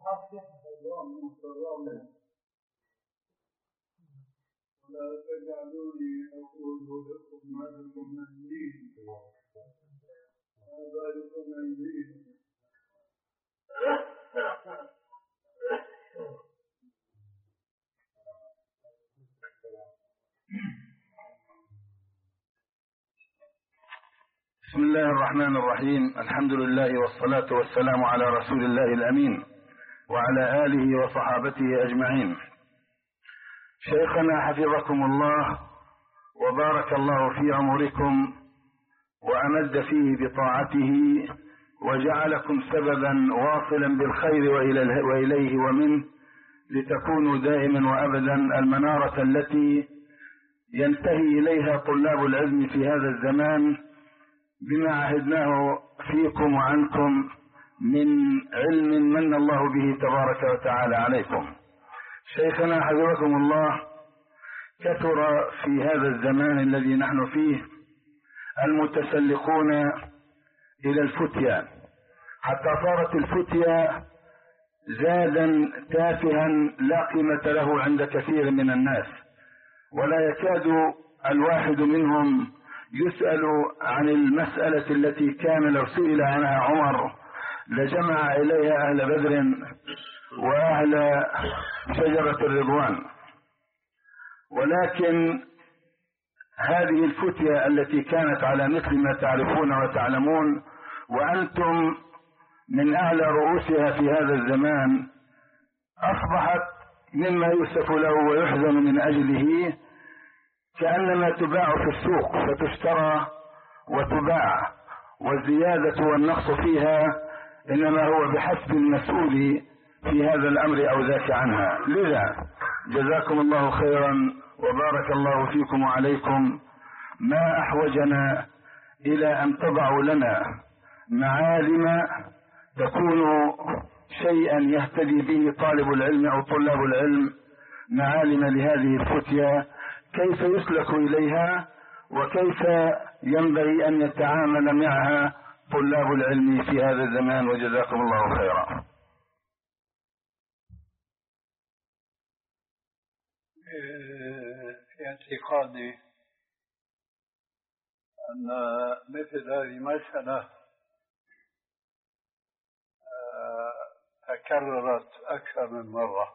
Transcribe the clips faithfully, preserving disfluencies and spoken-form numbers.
ولا تجعلوني أقول لكم ما لكم من دين هذا لكم من دين. بسم الله الرحمن الرحيم. الحمد لله والصلاة والسلام على رسول الله الأمين وعلى آله وصحابته أجمعين. شيخنا حفظكم الله وبارك الله في عمركم وأمد فيه بطاعته وجعلكم سببا واصلا بالخير وإليه ومنه لتكونوا دائما وأبدا المنارة التي ينتهي إليها طلاب العلم في هذا الزمان بما عهدناه فيكم وعنكم من علم من الله به تبارك وتعالى عليكم. شيخنا حفظكم الله، كثر في هذا الزمان الذي نحن فيه المتسلقون إلى الفتيا، حتى صارت الفتيا زادا تافها لا قيمة له عند كثير من الناس، ولا يكاد الواحد منهم يسأل عن المسألة التي كان لو سئل عنها عمر لجمع إليها أهل بدر وأهل شجرة الرضوان. ولكن هذه الفتية التي كانت على مثل ما تعرفون وتعلمون وأنتم من أعلى رؤوسها في هذا الزمان أصبحت مما يؤسف له ويحزن من أجله كأنما تباع في السوق فتشترى وتباع، والزيادة والنقص فيها إنما هو بحسب المسؤول في هذا الأمر أو ذاك عنها. لذا جزاكم الله خيرا وبارك الله فيكم وعليكم، ما أحوجنا إلى أن تضعوا لنا معالم تكون شيئا يهتدي به طالب العلم أو طلاب العلم، معالم لهذه الفتية كيف يسلك إليها وكيف ينبغي أن يتعامل معها طلاب العلم في هذا الزمان، وجزاكم الله خيرا. في اعتقادي أن مثل هذه المسألة تكررت أكثر من مرة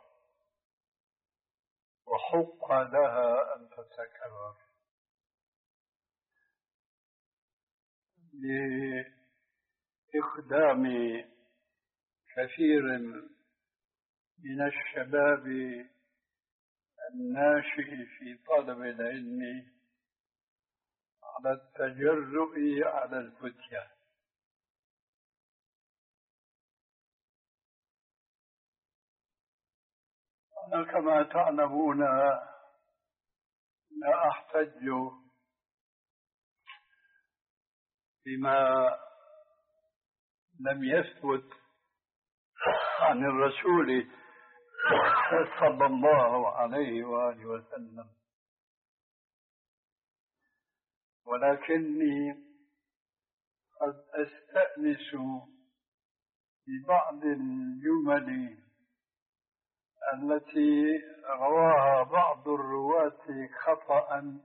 وحق لها أن تتكرر لإقدام كثير من الشباب الناشئ في طلب العلم على التجرؤ على الفتية. أنا كما تعلمون لا أحتج بما لم يثبت عن الرسول صلى الله عليه وآله وسلم، ولكني قد أستأنس ببعض الجمل التي رواها بعض الرواة خطأ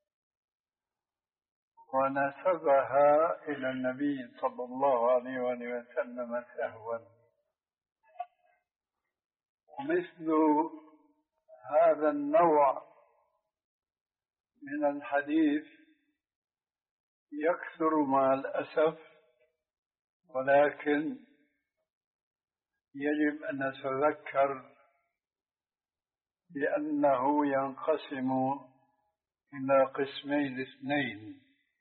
ونسبها إلى النبي صلى الله عليه وسلم سهوا. ومثل هذا النوع من الحديث يكثر مع الأسف، ولكن يجب أن نتذكر بأنه ينقسم إلى قسمين اثنين.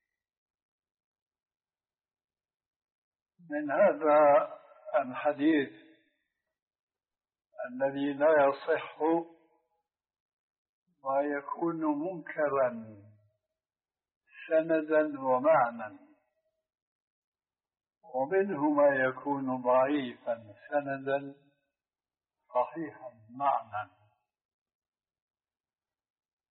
من هذا الحديث الذي لا يصح ما يكون منكرا سندا ومعنى، ومنه ما يكون ضعيفا سندا صحيحا معنى.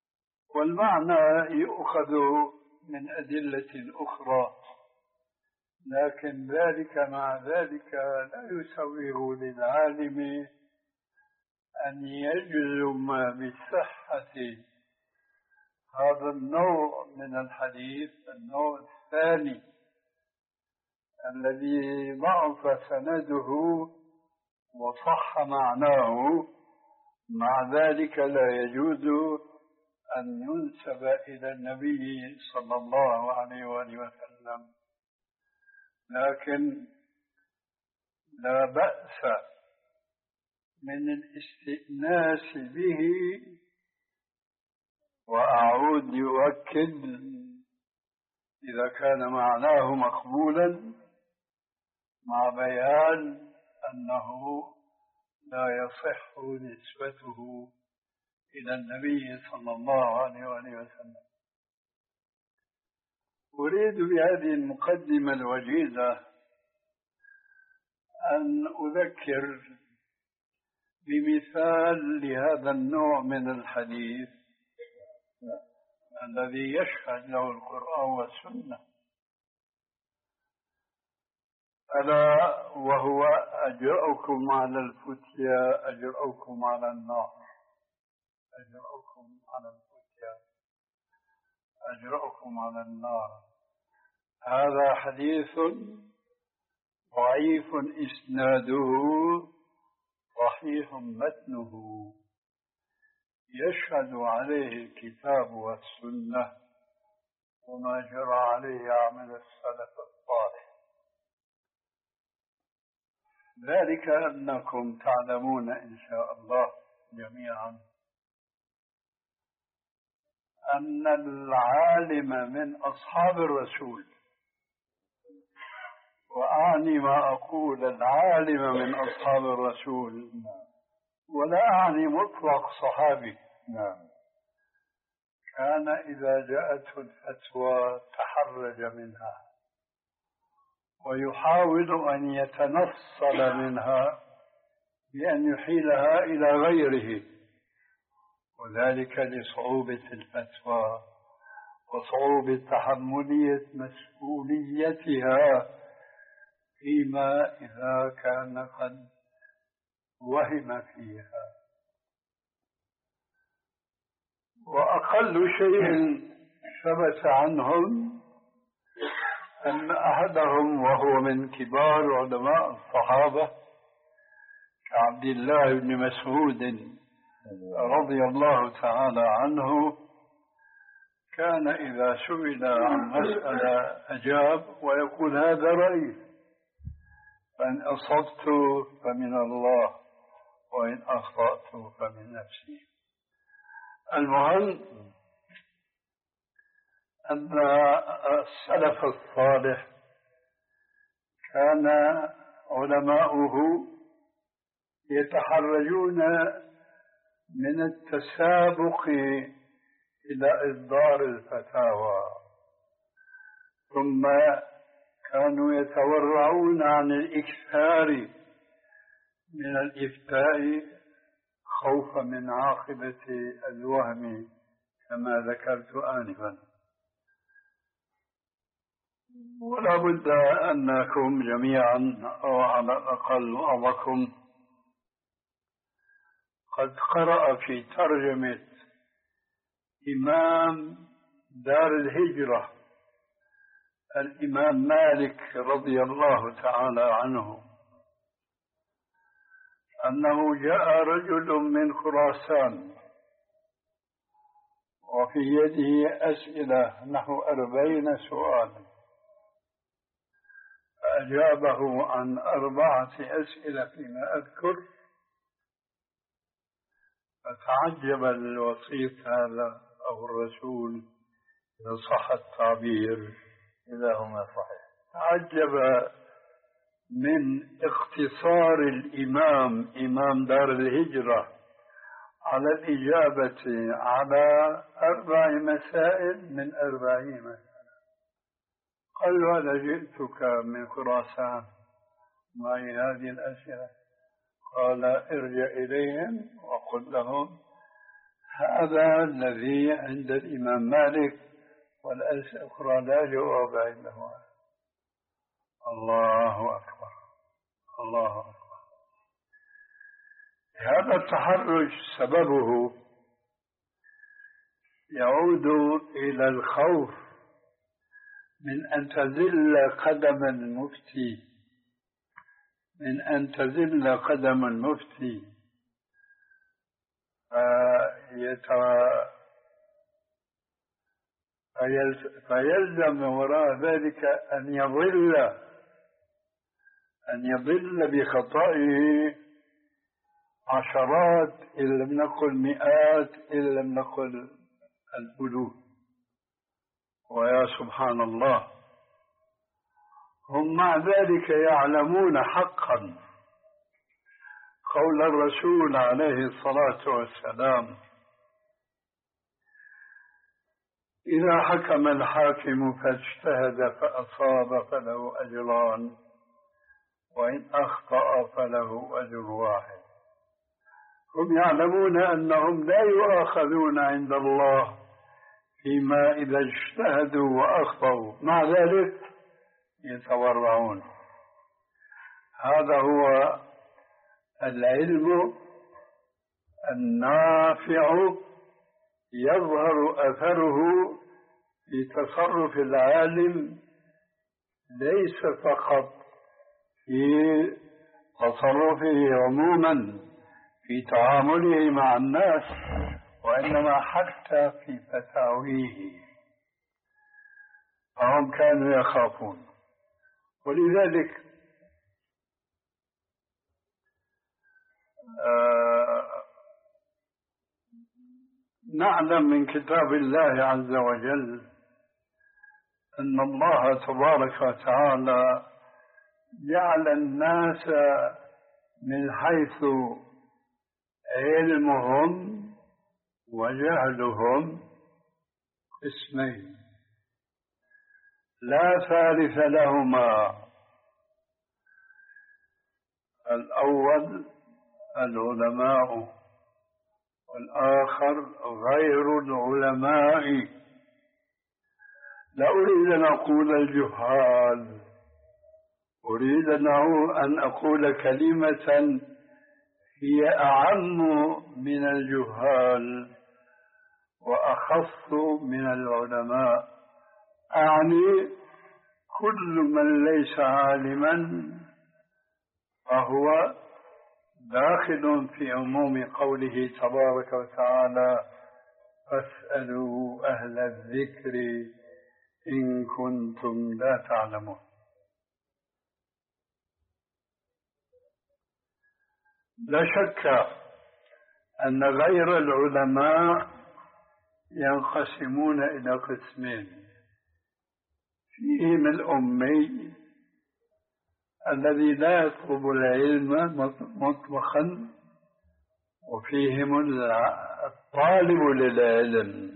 والمعنى يؤخذ من أدلة أخرى لكن ذلك مع ذلك لا يسوغ للعالم أن يجزم بصحة هذا النوع من الحديث، النوع الثاني الذي ضعف سنده وصح معناه. مع ذلك لا يجوز أن ينسب إلى النبي صلى الله عليه وآله وسلم، لكن لا بأس من الاستئناس به. وأعود يؤكد إذا كان معناه مقبولا، مع بيان أنه لا يصح نسبته إلى النبي صلى الله عليه وسلم. أريد بهذه المقدمة الوجيزة أن أذكر بمثال لهذا النوع من الحديث الذي يشهد له القرآن والسنة، ألا وهو أجرأكم على الفتيا أجرأكم على النار. أجرأكم على الفتيا أجرأكم على النار. هذا حديث ضعيف إسناده، صحيح متنه، يشهد عليه الكتاب والسنة وما جرى عليه عمل السلف الصالح. ذلك أنكم تعلمون إن شاء الله جميعا أن العالم من أصحاب الرسول، وأعني ما أقول العالم من أصحاب الرسول ولا أعني مطلق صحابي، كان إذا جاءته الفتوى تحرج منها ويحاول أن يتنصل منها بأن يحيلها إلى غيره، وذلك لصعوبة الفتوى وصعوبة تحملية مسؤوليتها فيما إذا كان قد وهم فيها. وأقل شيء ثبت عنهم أن أحدهم وهو من كبار علماء الصحابة كعبد الله بن مسعود رضي الله تعالى عنه، كان إذا سئل عن مسألة أجاب ويقول هذا رأيي، فإن أصبت فمن الله وإن أخطأت فمن نفسي. المهم أن السلف الصالح كان علماؤه يتحرجون من التسابق إلى إصدار الفتاوى، ثم كانوا يتورعون عن الإكثار من الإفتاء خوفا من عاقبة الوهم كما ذكرت آنفا. ولا بد أنكم جميعا أو على الأقل بعضكم قد قرأ في ترجمة إمام دار الهجرة الإمام مالك رضي الله تعالى عنه أنه جاء رجل من خراسان وفي يده أسئلة نحو أربعين سؤال، فأجابه عن أربعة أسئلة فيما أذكر، فتعجب الوسيط هذا أو الرسول إذا صح التعبير، إذا هما صحيح، تعجب من اختصار الإمام إمام دار الهجرة على الإجابة على أربع مسائل من أربعين مسألة. قال له أنا جئتك من خراسان معي هذه الأسئلة. قال ارجع إليهم وقل لهم هذا الذي عند الإمام مالك والأسئلة الأخرى لا جواب عنده. الله أكبر، الله أكبر. هذا التحرج سببه يعود إلى الخوف من أن تزل قدم المفتي، من أن تزل قدم المفتي فيلزم وراء ذلك أن يضل أن يضل بخطئه عشرات إن لم نقل مئات إن لم نقل الألوف. ويا سبحان الله، هم مع ذلك يعلمون حقا قول الرسول عليه الصلاة والسلام: إذا حكم الحاكم فاجتهد فأصاب فله أجران، وإن أخطأ فله أجر واحد. هم يعلمون أنهم لا يؤاخذون عند الله فيما إذا اجتهدوا وأخطأوا، مع ذلك يتورعون. هذا هو العلم النافع، يظهر أثره في تصرف العالم، ليس فقط في تصرفه عموما في تعامله مع الناس، وإنما حتى في فتاويه. فهم كانوا يخافون. ولذلك آه نعلم من كتاب الله عز وجل أن الله تبارك وتعالى جعل الناس من حيث علمهم وجهلهم قسمين لا ثالث لهما. الأول العلماء، والآخر غير العلماء. لا أريد أن أقول الجهال، أريد أن أقول كلمة هي أعم من الجهال وأخص من العلماء، أعني كل من ليس عالما فهو داخل في عموم قوله تبارك وتعالى: فاسألوا أهل الذكر إن كنتم لا تعلمون. لا شك أن غير العلماء ينقسمون إلى قسمين: فيهم الأمي الذي لا يطلب العلم مطلقا، وفيهم الطالب للعلم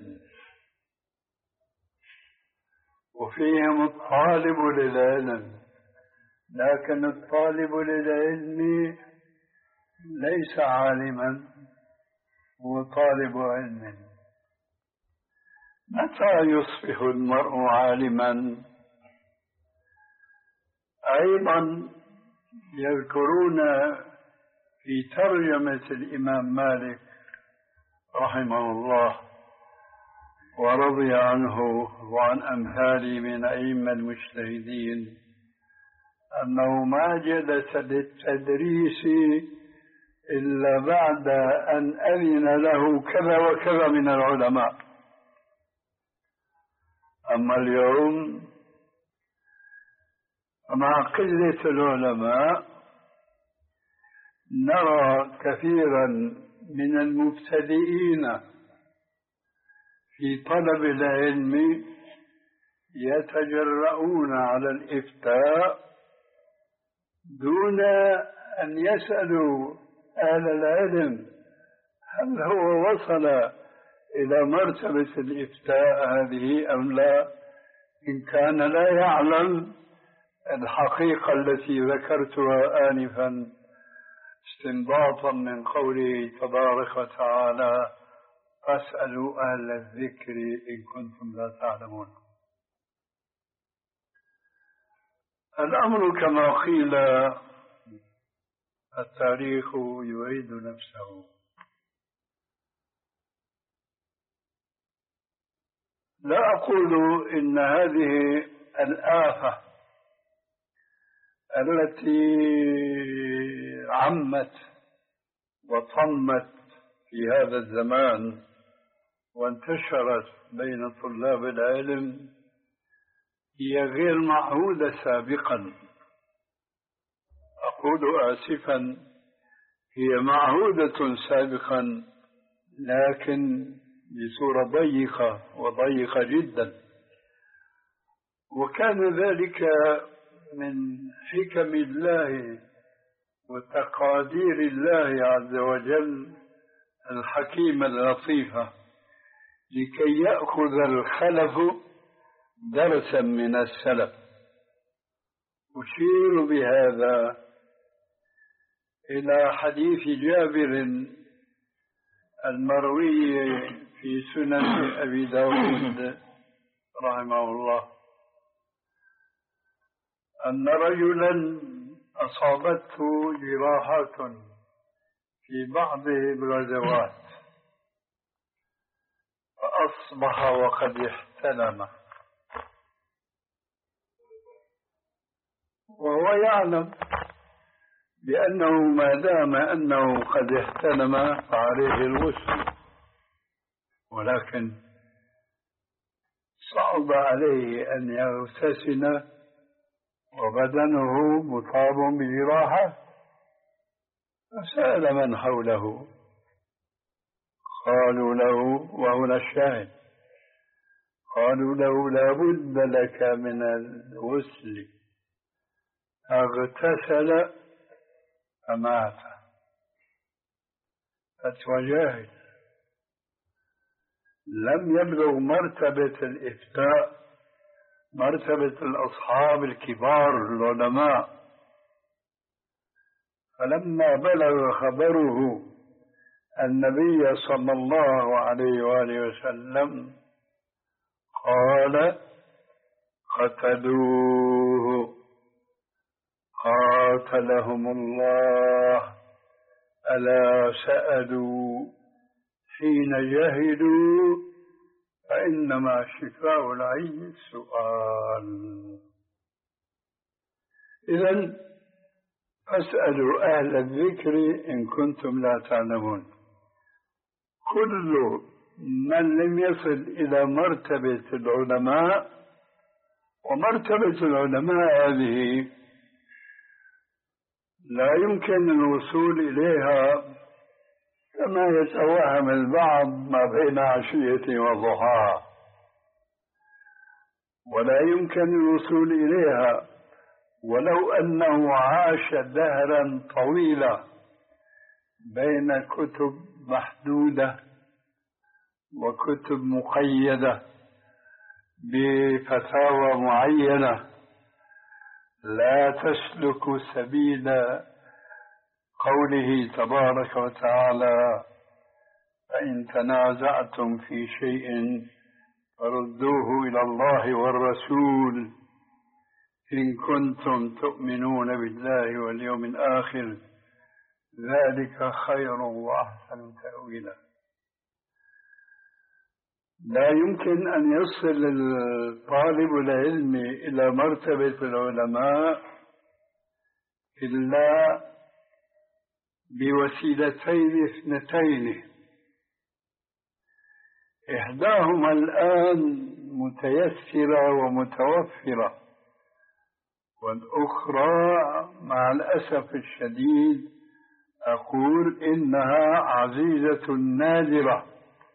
وفيهم الطالب للعلم لكن الطالب للعلم ليس عالما، هو طالب علم. متى يصبح المرء عالما؟ أيضا يذكرون في ترجمة الإمام مالك رحمه الله ورضي عنه وعن أمثاله من أئمة المجتهدين أنه ما جلس للتدريس إلا بعد أن أذن له كذا وكذا من العلماء. أما اليوم مع قلة العلماء نرى كثيرا من المبتدئين في طلب العلم يتجرؤون على الإفتاء دون أن يسألوا أهل العلم هل هو وصل إلى مرتبة الإفتاء هذه أم لا، إن كان لا يعلم الحقيقة التي ذكرتها آنفا استنباطا من قوله تبارك وتعالى: فاسألوا أهل الذكر إن كنتم لا تعلمون. الأمر كما قيل التاريخ يعيد نفسه. لا أقول إن هذه الآفة التي عمت وطمت في هذا الزمان وانتشرت بين طلاب العلم هي غير معهودة سابقا. أقول آسفا، هي معهودة سابقا لكن بصورة ضيقة وضيقة جدا، وكان ذلك من حكم الله وتقادير الله عز وجل الحكيمة اللطيفة لكي يأخذ الخلف درسا من السلف. أشير بهذا إلى حديث جابر المروي في سنن أبي داود رحمه الله أن رجلا أصابته جراحات في بعض الغزوات فأصبح وقد احتلم، وهو يعلم بأنه ما دام أنه قد احتلم فعليه الغسل، ولكن صعب عليه أن يغتسل وبدنه مصاب بجراحة، فسأل من حوله قالوا له، وهنا الشاهد، قالوا له لا بد لك من الغسل، اغتسل فمات. فتوى جاهل لم يبلغ مرتبة الإفتاء، مرتبة الأصحاب الكبار العلماء. فلما بلغ خبره النبي صلى الله عليه وآله وسلم قال قتلوه قاتلهم الله، ألا سألوا حين جهلوا فإنما شفاء العي السؤال. إذن فاسألوا أهل الذكر إن كنتم لا تعلمون. كل من لم يصل إلى مرتبة العلماء، ومرتبة العلماء هذه لا يمكن الوصول إليها كما يتوهم البعض ما بين عشية وضحاها، ولا يمكن الوصول إليها ولو أنه عاش دهرا طويلا بين كتب محدودة وكتب مقيدة بفتاوى معينة لا تسلك سبيل قوله تبارك وتعالى فإن تنازعتم في شيء فردوه إلى الله والرسول إن كنتم تؤمنون بالله واليوم الآخر ذلك خير وأحسن تأويلا. لا يمكن أن يصل الطالب العلم إلى مرتبة العلماء إلا بوسيلتين اثنتين، إحداهما الآن متيسرة ومتوفرة، والأخرى مع الأسف الشديد أقول إنها عزيزة نادرة.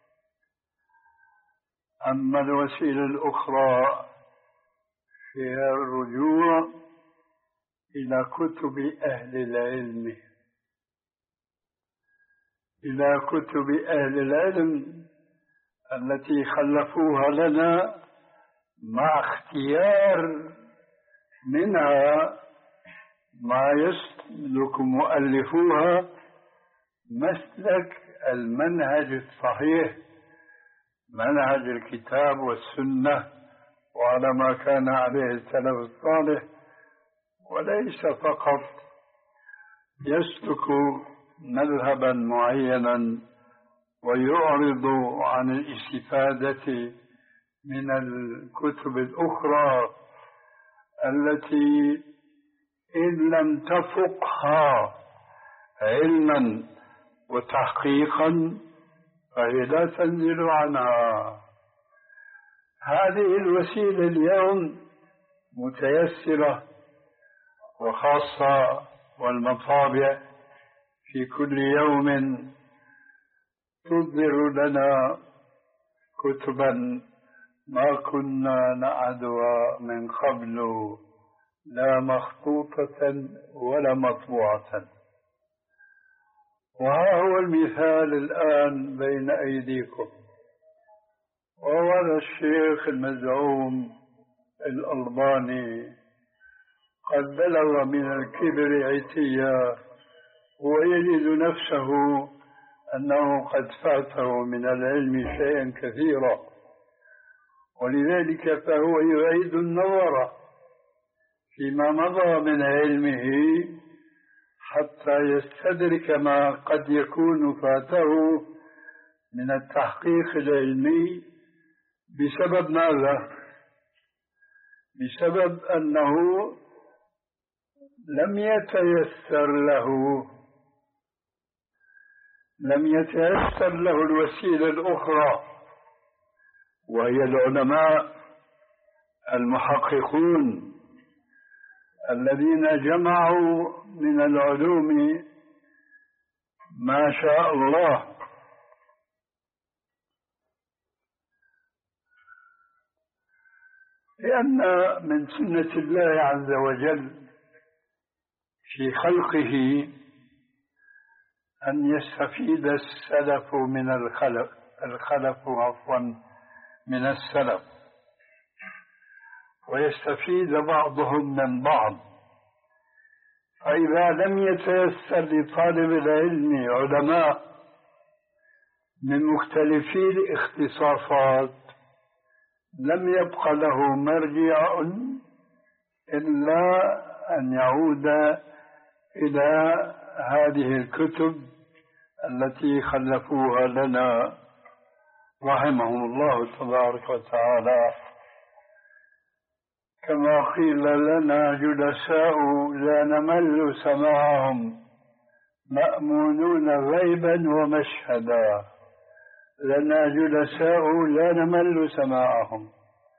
أما الوسيلة الأخرى هي الرجوع إلى كتب أهل العلم، إلى كتب أهل العلم التي خلفوها لنا مع اختيار منها ما يسلك مؤلفوها مسلك المنهج الصحيح، منهج الكتاب والسنة وعلى ما كان عليه السلف الصالح وليس فقط يسلك مذهبا معينا ويعرض عن الاستفادة من الكتب الأخرى التي إن لم تفقها علما وتحقيقا فهي لا تنزل عنها. هذه الوسيلة اليوم متيسرة، وخاصة والمطابع في كل يوم تصدر لنا كتبا ما كنا نعدها من قبل، لا مخطوطة ولا مطبوعة. وها هو المثال الآن بين أيديكم، وهذا الشيخ المزعوم الألباني قد بلغ من الكبر عتيا ويجد نفسه أنه قد فاته من العلم شيئا كثيرا، ولذلك فهو يعيد النظر فيما مضى من علمه حتى يستدرك ما قد يكون فاته من التحقيق العلمي. بسبب ماذا؟ بسبب أنه لم يتيسر له لم يتيسر له الوسيلة الأخرى، وهي العلماء المحققون الذين جمعوا من العلوم ما شاء الله. لأن من سنة الله عز وجل في خلقه أن يستفيد السلف من الخلف الخلف عفوا من السلف، ويستفيد بعضهم من بعض. فإذا لم يتيسر لطالب العلم علماء من مختلفي الاختصاصات لم يبق له مرجع إلا أن يعود إلى هذه الكتب التي خلفوها لنا رحمهم الله تبارك وتعالى. كما قيل لنا جلساء لا نمل سماعهم مأمونون غيبا ومشهدا، لنا جلساء لا نمل سماعهم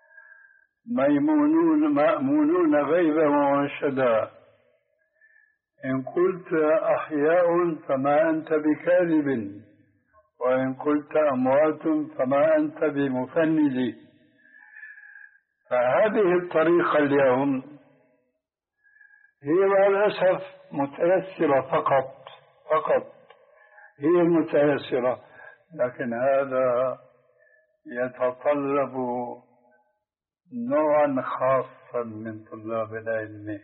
ميمونون مأمونون غيبا ومشهدا، إن قلت أحياء فما أنت بكاذب، وإن قلت أموات فما أنت بمفند. فهذه الطريقة اليوم هي للأسف متيسرة فقط فقط هي المتيسرة، لكن هذا يتطلب نوعا خاصا من طلاب العلم.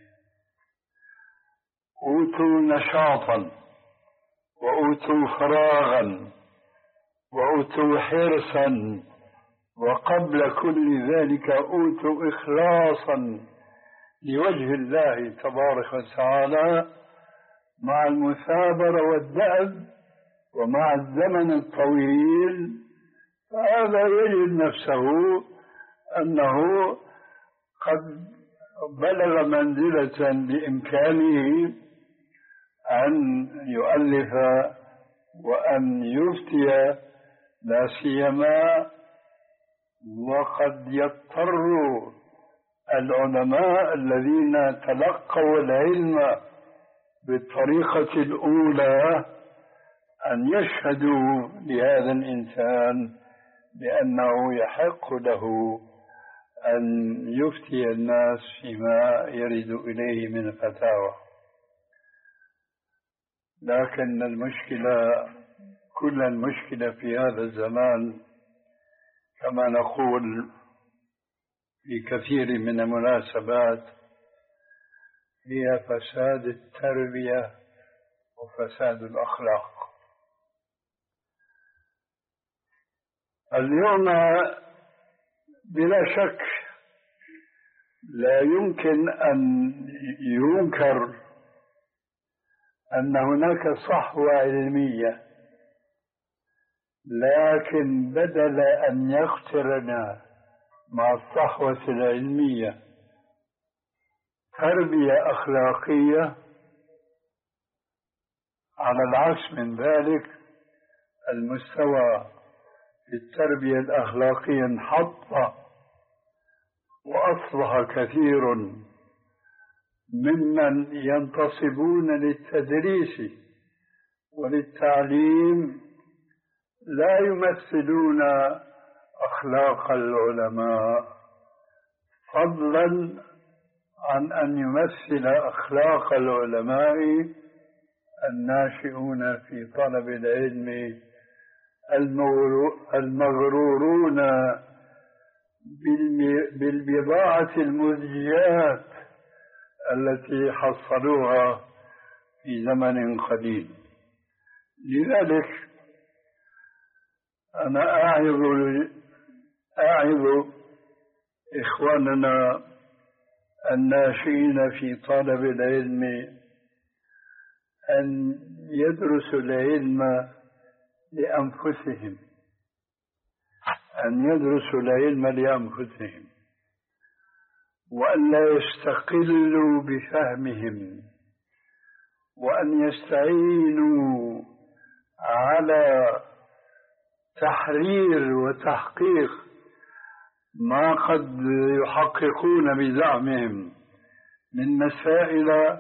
أوتوا نشاطا وأوتوا فراغا وأوتوا حرصا، وقبل كل ذلك أوتوا إخلاصا لوجه الله تبارك وتعالى مع المثابرة والدأب ومع الزمن الطويل. فهذا يجد نفسه أنه قد بلغ منزلة بإمكانه أن يؤلف وأن يفتي، لا سيما وقد يضطر العلماء الذين تلقوا العلم بالطريقة الأولى أن يشهدوا لهذا الإنسان بأنه يحق له أن يفتي الناس فيما يرد إليه من فتاوى. لكن المشكلة كل المشكلة في هذا الزمان كما نقول في كثير من المناسبات هي فساد التربية وفساد الأخلاق. اليوم بلا شك لا يمكن أن ينكر أن هناك صحوة علمية، لكن بدل أن يقترن مع الصحوة العلمية تربية أخلاقية، على العكس من ذلك المستوى في التربية الأخلاقية انحط، وأصبح كثير ممن ينتصبون للتدريس وللتعليم لا يمثلون أخلاق العلماء، فضلا عن أن يمثل أخلاق العلماء الناشئون في طلب العلم المغرورون بالبضاعة المزجات التي حصلوها في زمن قديم. لذلك أنا أعظ أعظ إخواننا الناشئين في طلب العلم أن يدرسوا العلم لأنفسهم، أن يدرسوا العلم لأنفسهم، وأن لا يستقلوا بفهمهم، وأن يستعينوا على تحرير وتحقيق ما قد يحققون بزعمهم من مسائل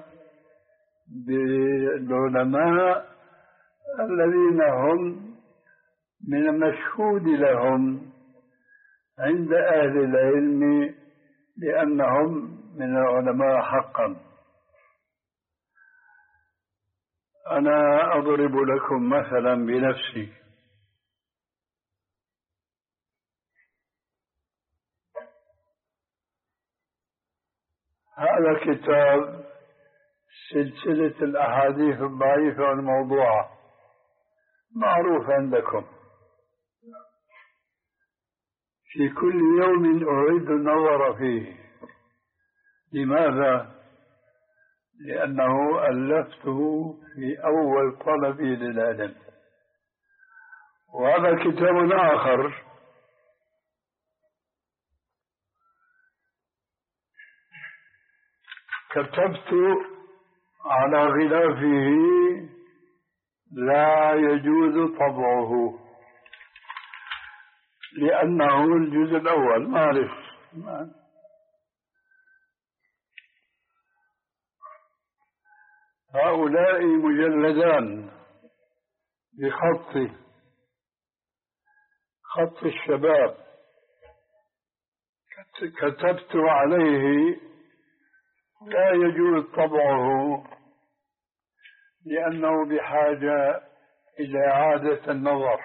بالعلماء الذين هم من المشهود لهم عند أهل العلم لأنهم من العلماء حقا. أنا أضرب لكم مثلا بنفسي. هذا كتاب سلسلة الأحاديث الضعيفة والموضوعة، معروف عندكم. في كل يوم أعيد النظر فيه. لماذا؟ لأنه ألفته في أول طلبي للعلم. وهذا كتاب آخر كتبت على غلافه لا يجوز طبعه، لأنه الجزء الأول معرف. هؤلاء مجلدان بخط خط الشباب، كتبت عليه لا يجوز طبعه لأنه بحاجة إلى إعادة النظر.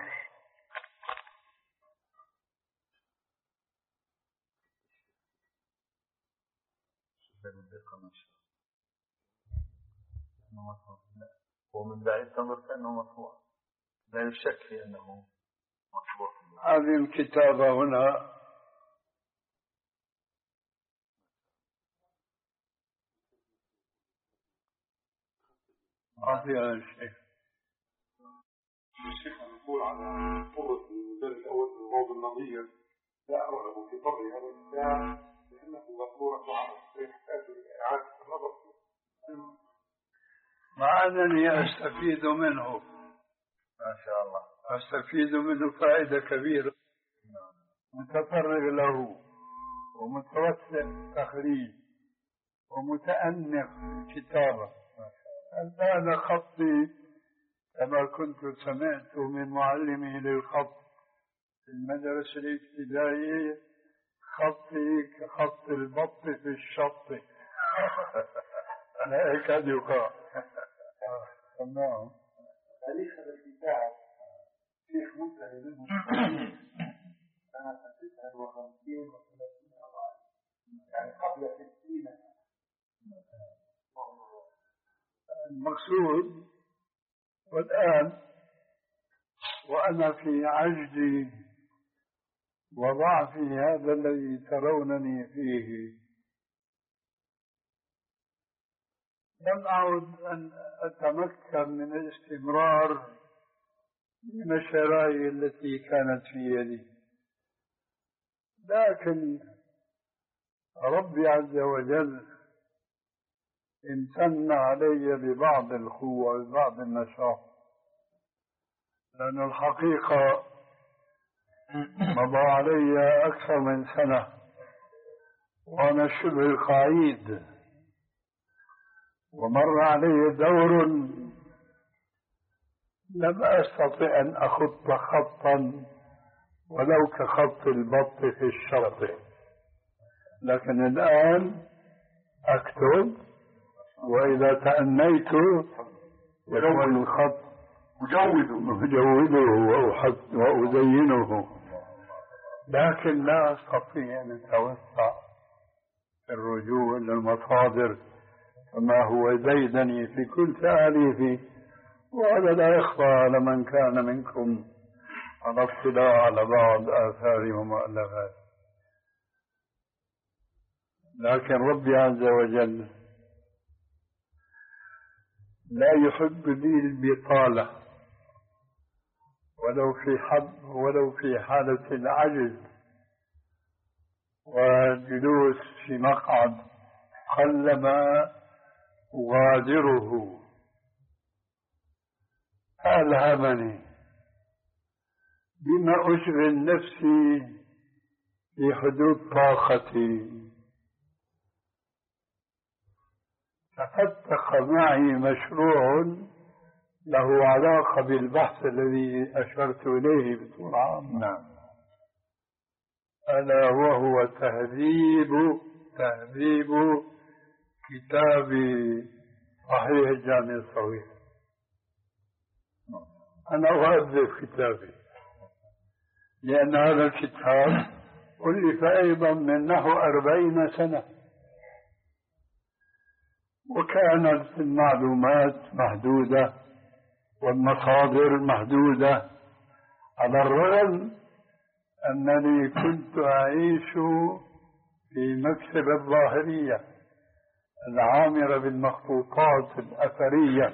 ومن بعيد تنظر كأنه مرفوع، لا يشك في أنه مرفوع. هذه الكتابة هنا أعطيها الشيخ. الشيخ يقول على طرق المجال الأول من روض النظير لا أرغب في طبع هذا الكتاب لأنه مذكورة على يحتاج لإعادة النظر، مع أنني أستفيد منه ما شاء الله، أستفيد منه فائدة كبيرة، متفرغ له ومتوسع تخريج ومتأنق في الكتابة. الآن خطي كما كنت سمعت من معلمي للخط في المدرسة الابتدائية، خطي كخط البط في الشط. لا يكاد يقع. تمام. تاريخ هذا الكتاب شيخ منتهي منه سنة تسعة وخمسين وثلاثين يعني قبل ستين. المقصود والآن وأنا في عجزي وضعفي هذا الذي ترونني فيه لم أعد أن أتمكن من الاستمرار من الشرائع التي كانت في يدي، لكن ربي عز وجل امتن علي ببعض القوة وبعض النشاط، لأن الحقيقة مضى علي أكثر من سنة وأنا شبه قعيد، ومر علي دور لم أستطع أن أخط خطا ولو كخط البط في الشرط، لكن الآن أكتب، وإذا تأنيت يكون الخط أجوده وأزينه، لكن لا أستطيع أن أتوسع في الرجوع إلى المصادر كما هو زيدني في كل تأليفي، وهذا لا يخفى على من كان منكم على اطلاع على بعض آثار ومؤلفات. لكن ربي عز وجل لا يحب لي البطالة ولو في حد ولو في حالة العجز والجلوس في مقعد قلما أغادره، ألهمني بما أشغل نفسي في حدود طاقتي. تفتق معي مشروع له علاقة بالبحث الذي أشرت إليه بطول عام، نعم، ألا وهو تهذيب تهذيب كتاب صحيح الجامع الصغير. أنا أهذب كتابي لأن هذا الكتاب ألف أيضا من نحو أربعين سنة، وكانت المعلومات محدودة والمصادر محدودة، على الرغم أنني كنت أعيش في مكتب الظاهرية العامرة بالمخطوطات الأثرية،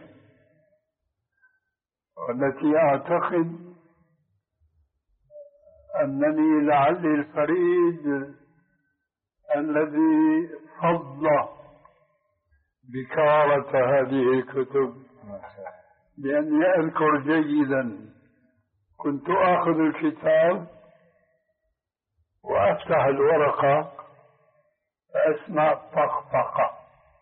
والتي أعتقد أنني لعلي الفريد الذي فضل بكارة هذه الكتب، لأني أذكر جيدا كنت آخذ الكتاب وأفتح الورقة فأسمع طقطقة.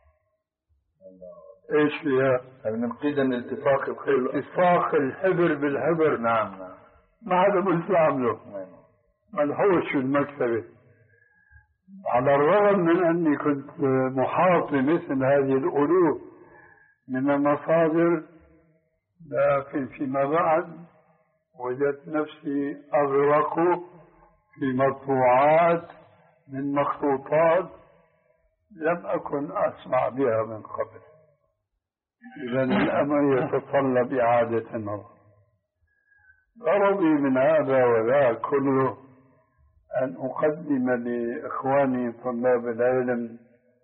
إيش فيها؟ من قيد الاتفاق اتفاق الحبر بالحبر. نعم نعم، ما هذا مثل عمله ملحوش في المكتبة، على الرغم من أني كنت محاط بمثل هذه الألوف من المصادر، لكن فيما بعد وجدت نفسي أغرق في مطبوعات من مخطوطات لم أكن أسمع بها من قبل. إذن الأمر يتطلب إعادة النظر. غرضي من هذا وذا كله أن أقدم لإخواني طلاب العلم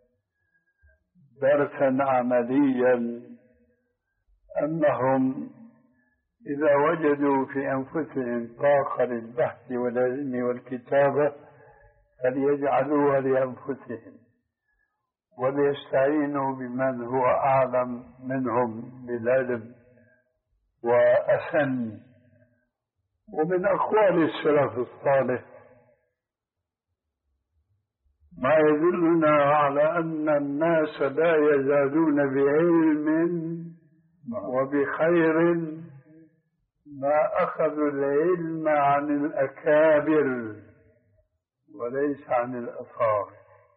درسا عمليا، أنهم إذا وجدوا في أنفسهم طاقة للبحث والعلم والكتابة فليجعلوها لأنفسهم، وليستعينوا بمن هو أعلم منهم بالعلم وأسن. ومن أقوال السلف الصالح ما يدلنا على أن الناس لا يزالون بعلم وبخير ما أخذوا العلم عن الأكابر وليس عن الأصاغر.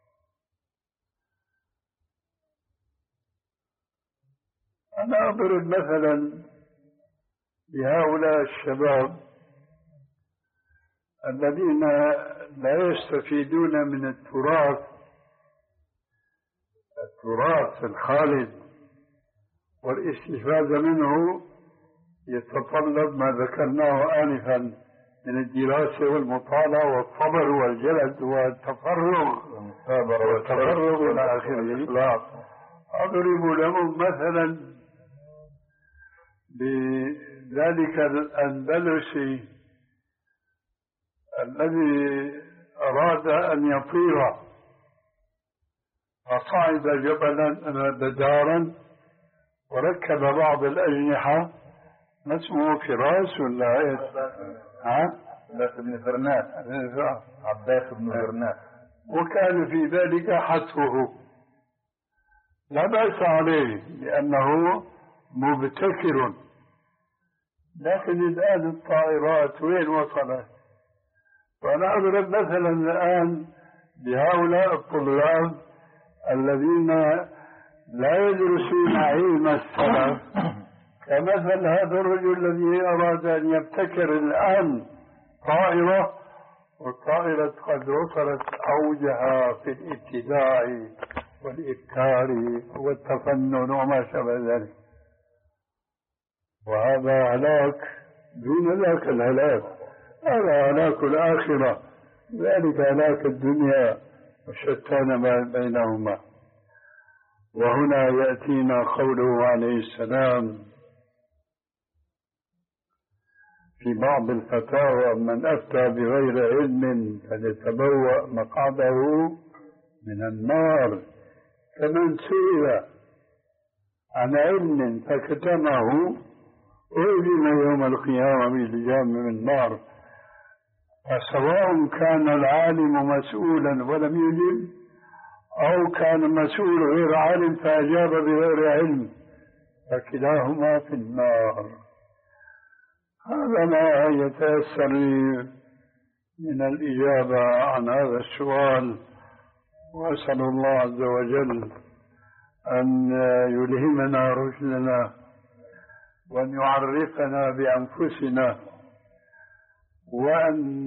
أنا أضرب مثلا لهؤلاء الشباب الذين لا يستفيدون من التراث التراث الخالد، والاستفادة منه يتطلب ما ذكرناه آنفا من الدراسة والمطالعة والصبر والجلد والتفرغ والتفرغ إلى آخره. أضرب لهم مثلا بذلك الأندلسي الذي أراد أن يطير فصعد جبلا بدارا وركب بعض الأجنحة، ما اسمه فراس ولا ايش؟ ها؟ عباس بن فرناس. عباس بن فرناس. وكان في ذلك حتفه، لا بأس عليه لأنه مبتكر. لكن الآن الطائرات وين وصلت؟ وأنا أضرب مثلا الآن بهؤلاء الطلاب الذين لا يدرسون علم السلف، كمثل هذا الرجل الذي أراد أن يبتكر الآن طائرة، والطائرة قد وصلت أوجها في الابتداع والإبتكار والتفنن وما شابه ذلك، وهذا هلاك دون ذاك الهلاك، هذا هلاك الآخرة، ذلك هلاك الدنيا وشتان ما بينهما. وهنا يأتينا قوله عليه السلام في بعض الفتاوى: من أفتى بغير علم فليتبوأ مقعده من النار، فمن سئل عن علم فكتمه ألزم يوم القيامة بلجام من النار. فسواء كان العالم مسؤولا ولم يجب، أو كان مسؤول غير عالم فأجاب بغير علم، فكلاهما في النار. هذا ما يتيسر لي من الإجابة عن هذا السؤال، وأسأل الله عز وجل أن يلهمنا رشدنا وأن يعرفنا بأنفسنا وأن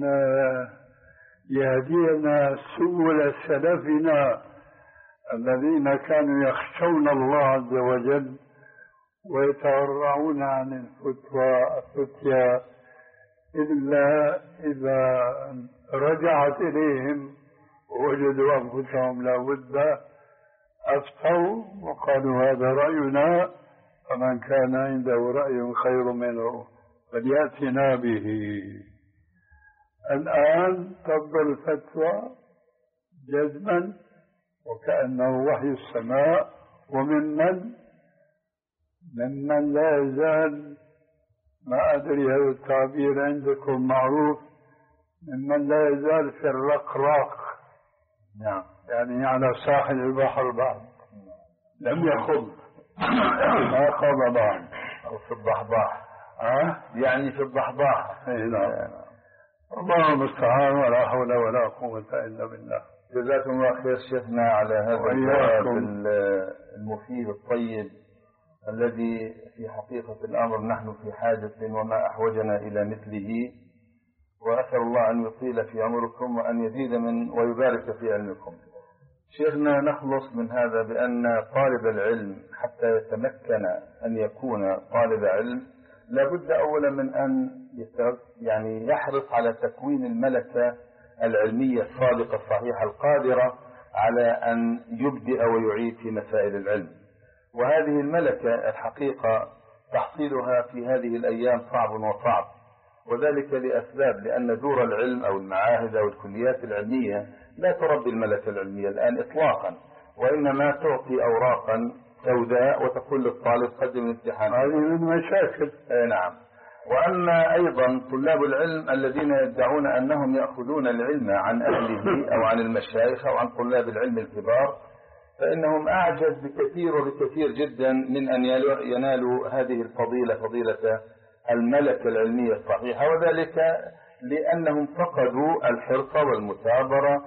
يهدينا سبل سلفنا الذين كانوا يخشون الله عز وجل ويتورعون عن الفتوى الفتيا إلا إذا رجعت إليهم ووجدوا أنفسهم لا بد أفتوا وقالوا هذا رأينا، فمن كان عنده رأي خير منه فليأتنا به. الآن تقبل الفتوى جزما وكأنه وحي السماء، وممن ممن لا يزال، ما أدري هذا التعبير عندكم معروف، ممن لا يزال في الرقراق، نعم، يعني على ساحل البحر بعد لم يخض ما خض بعد، أو في الضحضاح، ها؟ يعني في الضحضاح. نعم. الله المستعان، ولا حول ولا قوة إلا بالله. جزاكم الله خير شيخنا على هذا الجواب المفيد الطيب الذي في حقيقة الأمر نحن في حاجة وما أحوجنا إلى مثله، وأسأل الله أن يطيل في عمركم وأن يزيد من ويبارك في علمكم. شيخنا، نخلص من هذا بأن طالب العلم حتى يتمكن أن يكون طالب علم لابد أولا من أن يعني يحرص على تكوين الملكة العلمية الصادقة الصحيحة القادرة على أن يبدأ ويعيد في مسائل العلم. وهذه الملكة الحقيقة تحصيلها في هذه الأيام صعب وصعب، وذلك لأسباب، لأن دور العلم أو المعاهد أو الكليات العلمية لا تربي الملكة العلمية الآن إطلاقا، وإنما تعطي أوراقا سوداء وتقول للطالب قدم الامتحان. هذه من مشاكل. نعم. وأما أيضا طلاب العلم الذين يدعون أنهم يأخذون العلم عن أهله أو عن المشايخ أو عن طلاب العلم الكبار، فإنهم أعجز بكثير وبكثير جدا من أن ينالوا هذه الفضيلة، فضيلة الملكة العلمية الصحيحة، وذلك لأنهم فقدوا الحرص والمثابرة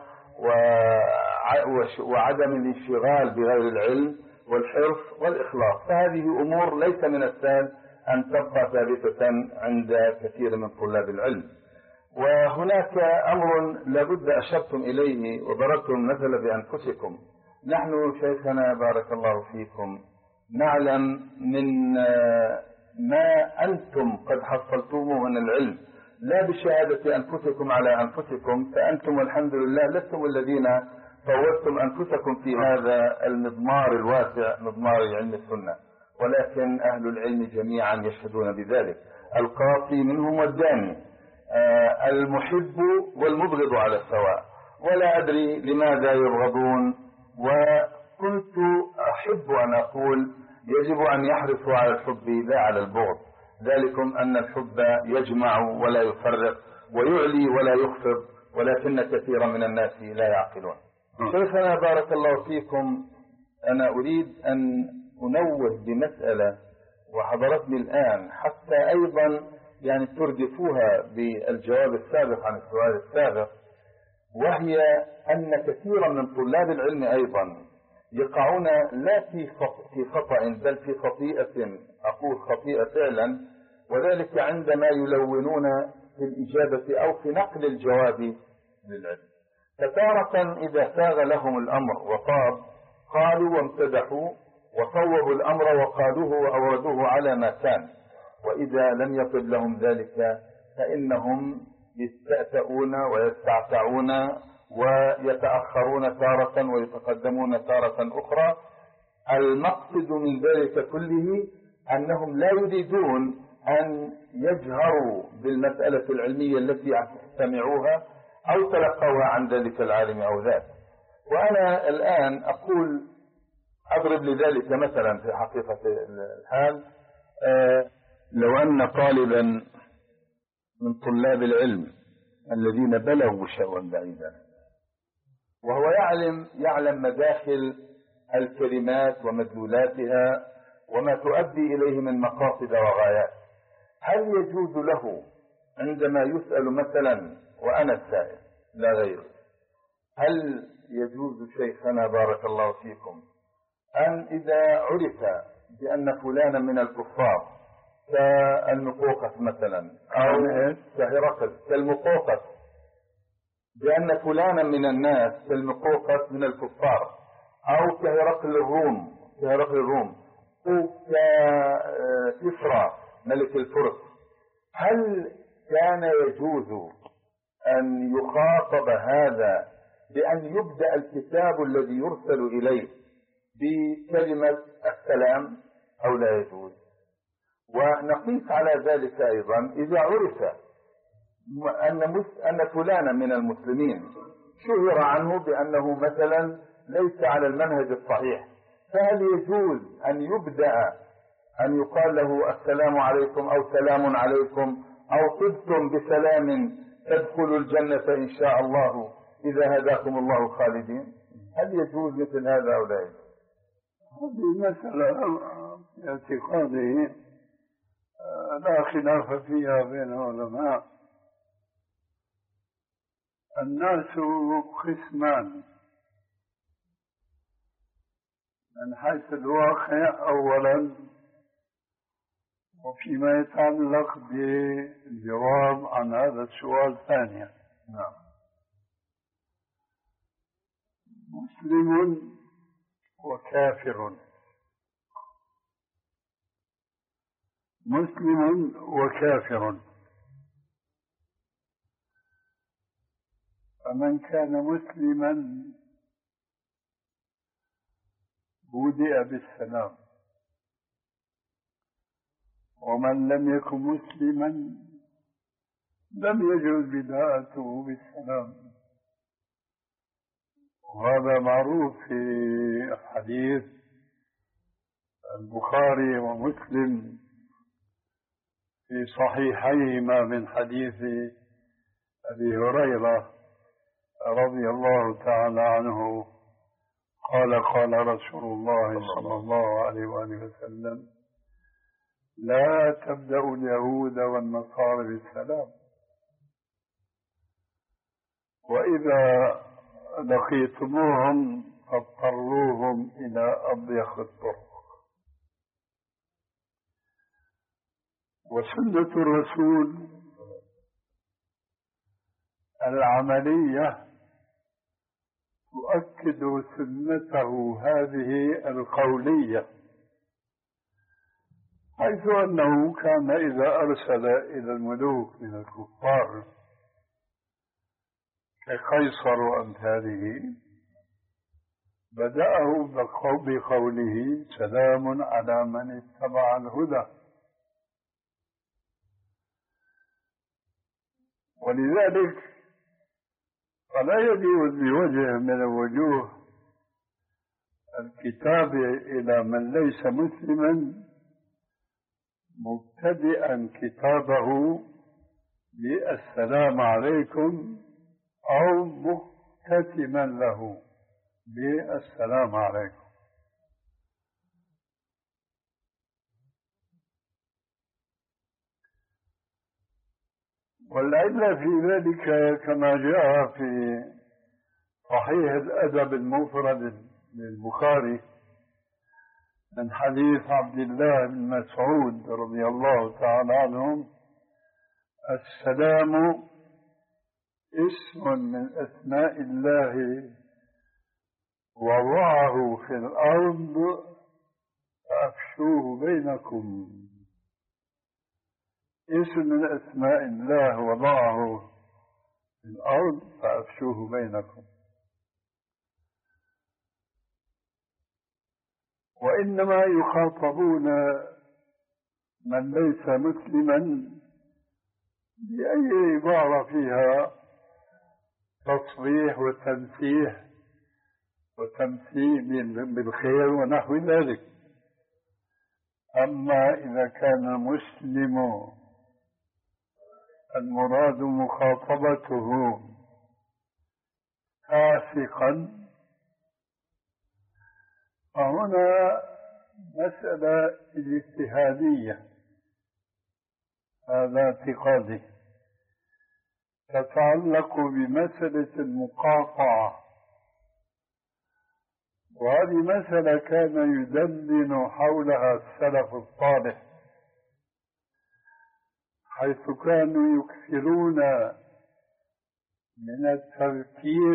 وعدم الانشغال بغير العلم والحرص والإخلاص. فهذه أمور ليس من السهل أن تبقى ثابتة عند كثير من طلاب العلم. وهناك أمر لابد أشرتم إليه وضربتم المثل بأنفسكم. نحن شيخنا بارك الله فيكم نعلم من ما أنتم قد حصلتموه من العلم، لا بشهادة أنفسكم على أنفسكم، فأنتم والحمد لله لستم الذين فوتتم أنفسكم في هذا المضمار الواسع، مضمار علم السنة، ولكن أهل العلم جميعا يشهدون بذلك، القاصي منهم والداني، آه المحب والمبغض على السواء، ولا أدري لماذا يبغضون. وكنت أحب أن أقول يجب أن يحرصوا على الحب لا على البغض، ذلكم أن الحب يجمع ولا يفرق ويعلي ولا يخفض، ولكن كثيرا من الناس لا يعقلون. شيخنا بارك الله فيكم، أنا أريد أن أنوه بمسألة وحضرتني الآن حتى أيضا يعني تردفوها بالجواب السابق عن السؤال السابق، وهي أن كثيرا من طلاب العلم أيضا يقعون لا في خطأ بل في خطيئة، أقول خطيئة فعلا، وذلك عندما يلونون في الإجابة أو في نقل الجواب للعلم. فتارة إذا ساغ لهم الأمر وطاب قالوا وامتدحوا وصوبوا الأمر وقالوه وأوردوه على ما كان، وإذا لم يطب لهم ذلك فإنهم يستأتؤون ويستعتعون ويتأخرون تارة ويتقدمون تارة أخرى. المقصد من ذلك كله أنهم لا يريدون أن يجهروا بالمسألة العلمية التي سمعوها أو تلقوها عن ذلك العالم أو ذاك. وأنا الآن أقول أضرب لذلك مثلا في حقيقة الحال، آه لو أن طالبا من طلاب العلم الذين بلغوا شيئا بعيدا وهو يعلم يعلم مداخل الكلمات ومدلولاتها وما تؤدي إليه من مقاصد وغايات، هل يجوز له عندما يسأل مثلا وأنا السائل لا غير، هل يجوز شيخنا بارك الله فيكم أن إذا عرف بأن فلانا من الكفار كالمقوقس مثلا أو كهرقل كالمقوقس، بأن فلانا من الناس كالمقوقس من الكفار أو كهرقل الروم كهرقل الروم أو ككسرى ملك الفرس، هل كان يجوز أن يخاطب هذا بأن يبدأ الكتاب الذي يرسل إليه بكلمة السلام أو لا يجوز؟ ونقيس على ذلك أيضا إذا عرف أن أن فلانا من المسلمين شهر عنه بأنه مثلا ليس على المنهج الصحيح، فهل يجوز أن يبدأ أن يقال له السلام عليكم أو سلام عليكم أو طبتم بسلام تدخلوا الجنة إن شاء الله إذا هداكم الله خالدين؟ هل يجوز مثل هذا أو لا يجوز؟ هذه مسألة في اعتقاده لا خلاف فيها بين العلماء. الناس قسمان من حيث الواقع أولا، وفيما يتعلق بالجواب عن هذا السؤال ثانيا. نعم. مسلم وكافر، مسلم وكافر، فمن كان مسلما بدأ بالسلام، ومن لم يكن مسلما لم يجوز بداءته بالسلام، وهذا معروف في حديث البخاري ومسلم في صحيحيهما من حديث أبي هريرة رضي الله تعالى عنه قال قال رسول الله صلى الله عليه وآله وسلم: لا تبدأوا اليهود والنصارى بالسلام، وإذا لقيتموهم فاضطروهم إلى أضيق الطرق. وسنة الرسول العملية تؤكد سنته هذه القولية، حيث أنه كان إذا أرسل إلى الملوك من الكفار كقيصر وأمثاله بدأه بقوله سلام على من اتبع الهدى، ولذلك فلا يجوز بوجه من الوجوه الكتاب إلى من ليس مسلما مبتدئا كتابه بالسلام عليكم أو مختتما له بالسلام عليكم. والعلة في ذلك كما جاء في صحيح الأدب المفرد للبخاري من حديث عبد الله بن مسعود رضي الله تعالى عنهم: السلام اسم من أسماء الله وضعه في الأرض فأفشوه بينكم. اسم من أسماء الله وضعه في الأرض فأفشوه بينكم. وإنما يخاطبون من ليس مسلما بأي عبارة فيها تصريح وتنسيح وتمثيل بالخير ونحو ذلك. أما إذا كان المسلم المراد مخاطبته فاسقا فهنا مسألة اجتهادية، هذا اعتقادي، تتعلق بمسألة المقاطعة، وهذه مسألة كان يدندن حولها السلف الصالح، حيث كانوا يكثرون من التذكير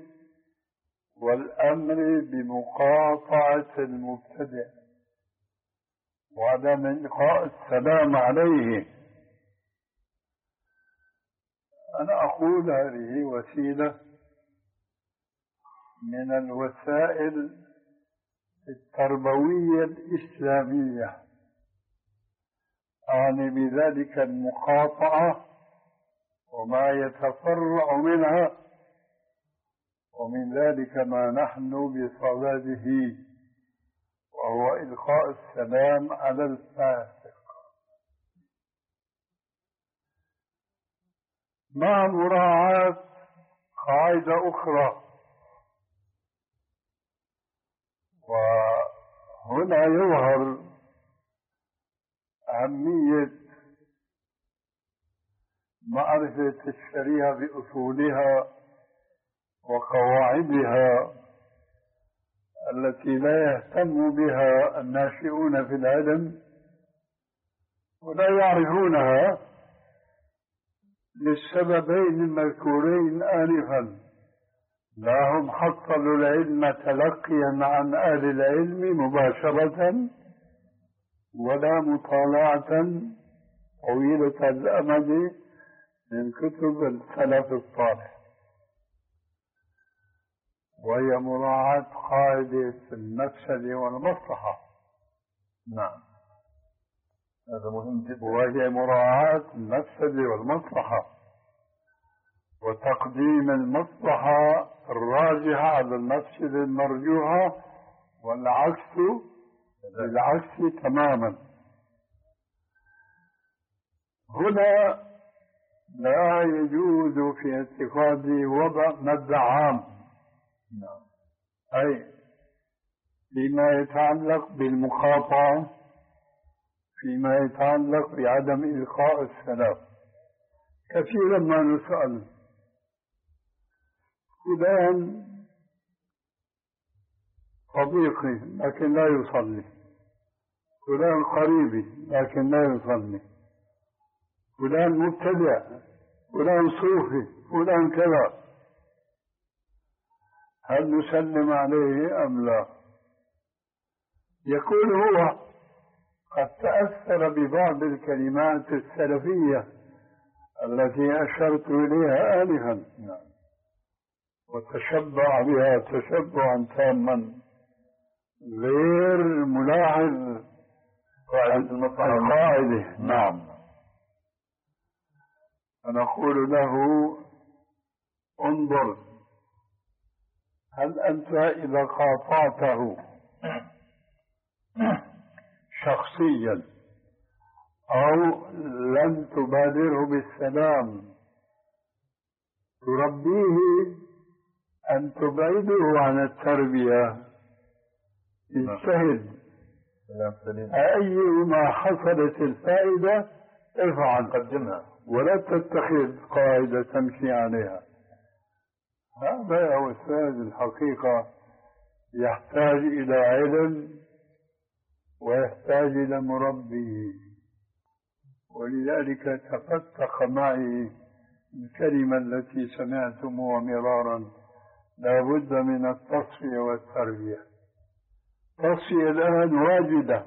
والأمر بمقاطعة المبتدع وعدم إلقاء السلام عليه. أنا أقول هذه وسيلة من الوسائل التربوية الإسلامية، أعني بذلك المقاطعة وما يتفرع منها، ومن ذلك ما نحن بصدده وهو إلقاء السلام على الفاسق، مع مراعاة قاعدة أخرى. وهنا يظهر أهمية معرفة الشريعة بأصولها وقواعدها التي لا يهتم بها الناشئون في العلم ولا يعرفونها للسببين المذكورين آنفا: لا هم حصلوا العلم تلقيا عن أهل العلم مباشرة، ولا مطالعة طويلة الأمد من كتب السلف الصالح، وهي مراعاة قاعدة المفسد والمصلحة. نعم، هذا مهم جدا. وهي مراعاة المفسد والمصلحة وتقديم المصلحة الراجحة على المفسد المرجوحة، والعكس بالعكس تماما. هنا لا يجوز في اعتقادي وضع مد عام، نعم، أي فيما يتعلق بالمقاطعة، فيما يتعلق بعدم إلقاء السلام. كثيرا ما نسأل: فلان صديقي لكن لا يصلي، فلان قريبي لكن لا يصلي، فلان مبتدع، فلان صوفي، فلان كذا، هل نسلم عليه أم لا؟ يكون هو قد تأثر ببعض الكلمات السلفية التي أشرت إليها آنفا، وتشبع بها تشبعا تاما غير ملاحظ قاعدة المطعم. القاعدة. نعم. فنقول له انظر، هل أنت إذا قاطعته شخصيا أو لم تبادره بالسلام تربيه أن تبعده عن التربية؟ اجتهد، أيما حصلت الفائدة افعل، قدمها ولا تتخذ قاعدة تمشي عليها. هذا يا أستاذ الحقيقة يحتاج إلى علم ويحتاج إلى مربي، ولذلك تفتق معي الكلمة التي سمعتموها مرارا: لا بد من التصفية والتربية. تصفية الآن واجدة،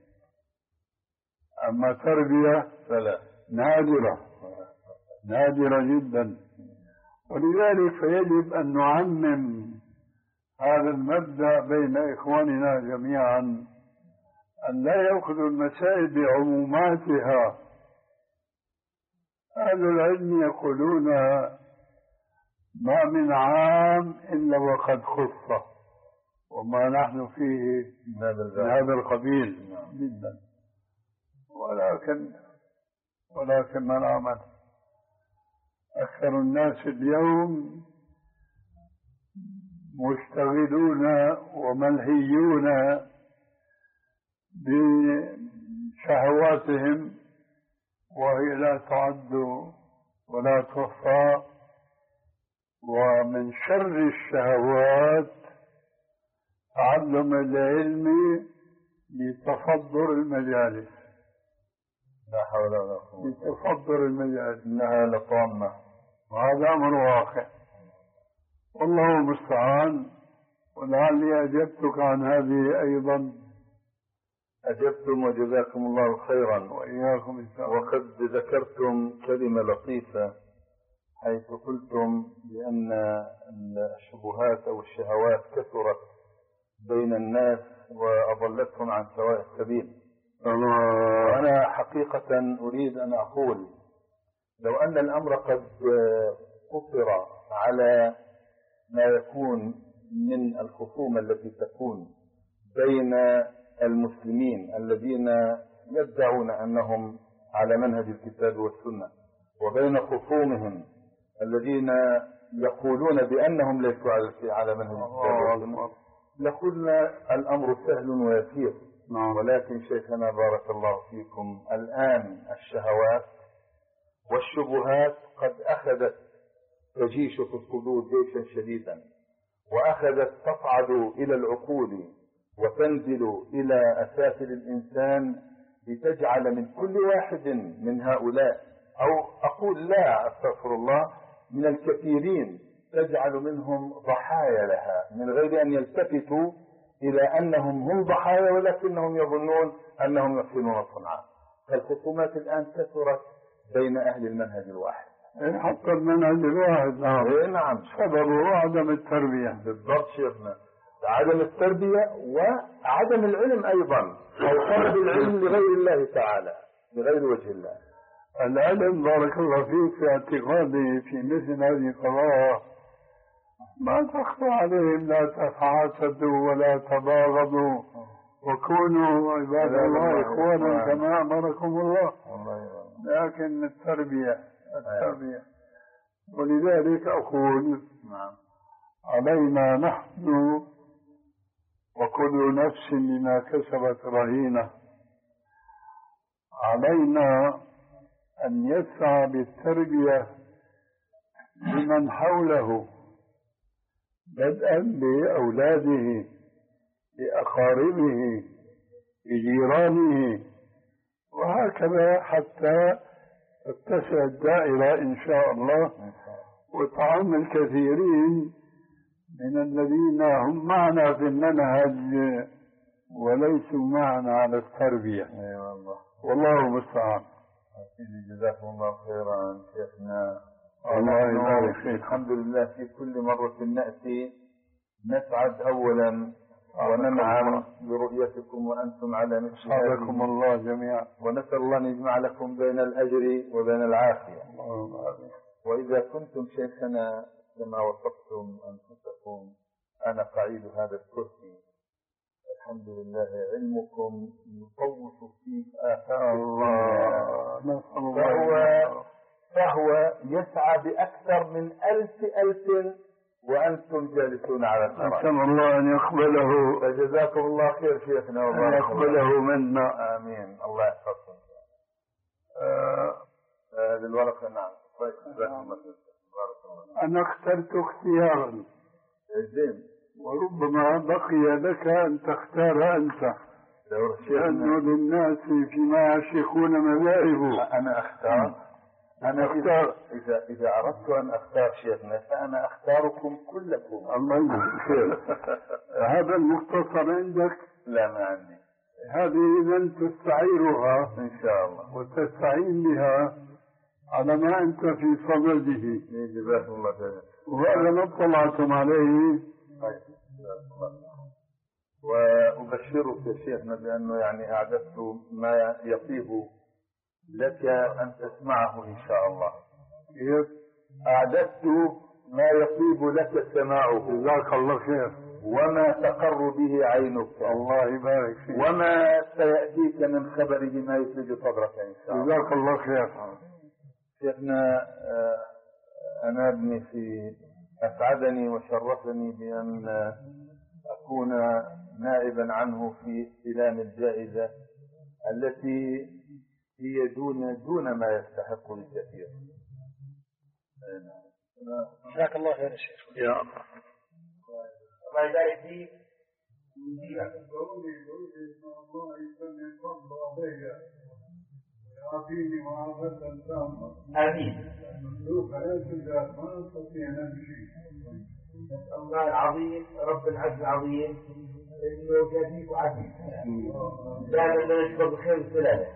أما تربية فلا، نادرة نادرة جدا. ولذلك فيجب أن نعمم هذا المبدأ بين إخواننا جميعا، أن لا يأخذوا المسائل بعموماتها. أهل العلم يقولون ما من عام إلا وقد خص، وما نحن فيه من هذا القبيل جدا. ولكن ولكن ما نعمل، أكثر الناس اليوم مشتغلون وملهيون بشهواتهم، وهي لا تعد ولا تحصى. ومن شر الشهوات تعلم العلم لتصدر المجالس. لا حول ولا قوة. لتصدر المجالس، إنها لطامة، وهذا أمر واقع. والله المستعان. ولعلي أجبتك عن هذه أيضا. أجبتم وجزاكم الله خيرا. وإياكم إن شاء الله. وقد ذكرتم كلمة لطيفة حيث قلتم بأن الشبهات أو الشهوات كثرت بين الناس وأضلتهم عن سواء السبيل. وأنا حقيقة أريد أن أقول لو أن الأمر قد قصر على ما يكون من الخصومة التي تكون بين المسلمين الذين يدعون أنهم على منهج الكتاب والسنة وبين خصومهم الذين يقولون بأنهم ليسوا على منهج الكتاب والسنة، لقلنا الأمر سهل ويسير. ولكن شيخنا بارك الله فيكم، الآن الشهوات والشبهات قد أخذت تجيش في الصدور جيشا شديدا، وأخذت تصعد إلى العقول وتنزل إلى أسافل الإنسان لتجعل من كل واحد من هؤلاء، أو أقول لا أستغفر الله، من الكثيرين تجعل منهم ضحايا لها من غير أن يلتفتوا إلى أنهم هم ضحايا، ولكنهم يظنون أنهم يحسنون صنعا. فالخصومات الآن كثرت بين أهل المنهج الواحد. حتى المنهج الواحد. نعم نعم. سببه عدم التربية. بالضبط شيخنا، عدم التربية وعدم العلم أيضا، أو طلب العلم لغير الله تعالى، لغير وجه الله. العلم بارك الله فيك في اعتقادي في مثل هذه القضايا ما تخفى عليهم: لا تحاسدوا ولا تباغضوا وكونوا عباد الله إخوانا كما أمركم الله. لكن التربية التربية ولذلك أقول علينا نحن وكل نفس بما كسبت رهينة. علينا أن يسعى بالتربية لمن حوله، بدءا بأولاده، بأقاربه، بجيرانه، وهكذا حتى تتسع الدائرة إن شاء الله، وتعم الكثيرين من الذين هم معنا في المنهج وليسوا معنا على التربية. والله المستعان. جزاكم الله خيرا شيخنا، الله يبارك فيك. الحمد لله في كل مرة نأتي نسعد أولا وننعم برؤيتكم وأنتم على مثل حفظكم الله جميعا، ونسأل الله أن يجمع لكم بين الأجر وبين العافية. وإذا كنتم شيخنا كما وصفتم أنفسكم أنا قعيد هذا الكرسي، الحمد لله علمكم يطوف في آفاق الله، فهو فهو يسعى بأكثر من ألف ألف وأنتم جالسون على الأرائك. نسأل الله أن يقبله، فجزاكم الله خير شيخنا وأن يقبله منا. آمين. الله يحفظكم. هذه الورقة نعم. أنا اخترت اختيارا زين، وربما بقي لك أن تختار أنت، لأنه للناس فيما يشيخون مذاهب. أنا أختار أنا أختار إذا إذا أردت أن أختار شيخنا فأنا أختاركم كلكم. الله يجزيك خير. هذا المختصر عندك؟ لا ما عندي. هذه إذا تستعيرها إن شاء الله وتستعين بها على ما أنت في صدده. جزاكم الله خير. وهذا ما اطلعتم عليه. وأبشرك يا شيخنا بأنه يعني أعددت ما يطيب لك أن تسمعه إن شاء الله. أعددت ما يطيب لك سماعه. جزاك الله خير. وما تقر به عينك. الله يبارك فيك. وما سيأتيك من خبره ما يثلج صدرك إن شاء الله. جزاك الله خير. شيخنا أنا ابني في أسعدني وشرفني بأن أكون نائبا عنه في استلام الجائزة التي هي دون دون ما يستحق الكثير. جزاك الله خير يا شيخ. يا الله. الله يبارك فيك. آمين. الله العظيم رب العز العظيم انه جديد وعزيز دائما نشكر بخير السلامه.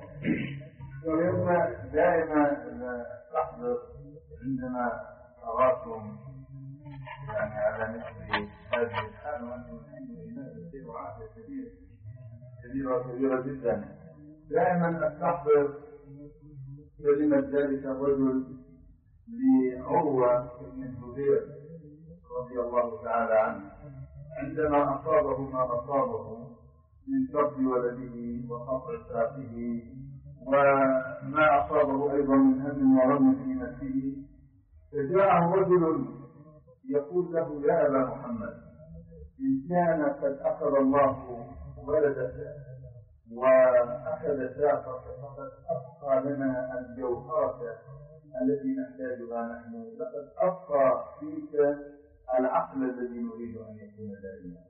دائما احضر عندما اراكم يعني على مثل هذه الحال وانتم الحين وعافيه كبيره كبيره كبيره جدا. دائما استحضر كلمه ذلك الرجل لعروه بن الزبير رضي الله تعالى عنه عندما أصابه ما أصابه من فقد ولده وقطع ساقه وما أصابه أيضا من هم وغم في نفسه، فجاءه رجل يقول له يا أبا محمد إن كان قد أخذ الله ولدك وأخذ ساقك فقد أبقى لنا الجوهرة التي نحتاجها نحن، لقد أبقى فيك العقل الذي نريد أن يكون دائما.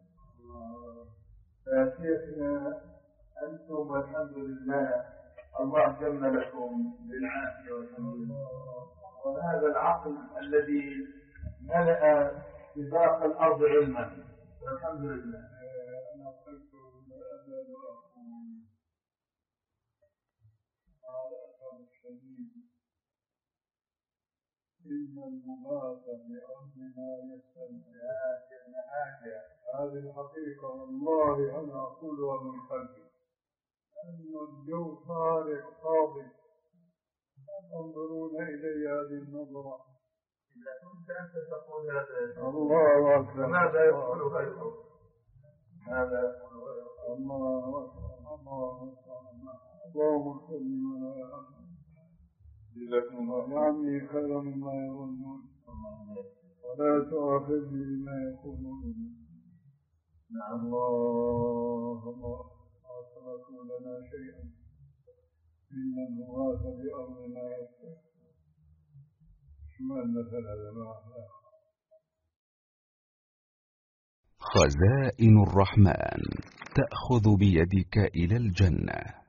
فشيخنا أنتم والحمد لله الله جمع لكم بالعافية والحمد لله، وهذا العقل الذي ملأ سباق الأرض علما والحمد لله. إن المباح بأرضنا يسأل حاجة. هذه الحقيقة والله أنا أقولها من قلبي أن الجو طارق خاضي. تنظرون إلي هذه النظرة. إذا كنت أنت تقول هذا الله أكبر. ماذا يقول غيره؟ ماذا يقول غيره؟ الله أكبر. الله أكبر. اللهم صل على محمد. جزاكم الله يعني خير مما يظنون ولا تؤاخذني بما يقولون. نعم. الله الله ما تركوا لنا شيئا إن النواة بأرضنا يسر شمال مثل هذا ما خزائن الرحمن تأخذ بيدك إلى الجنة.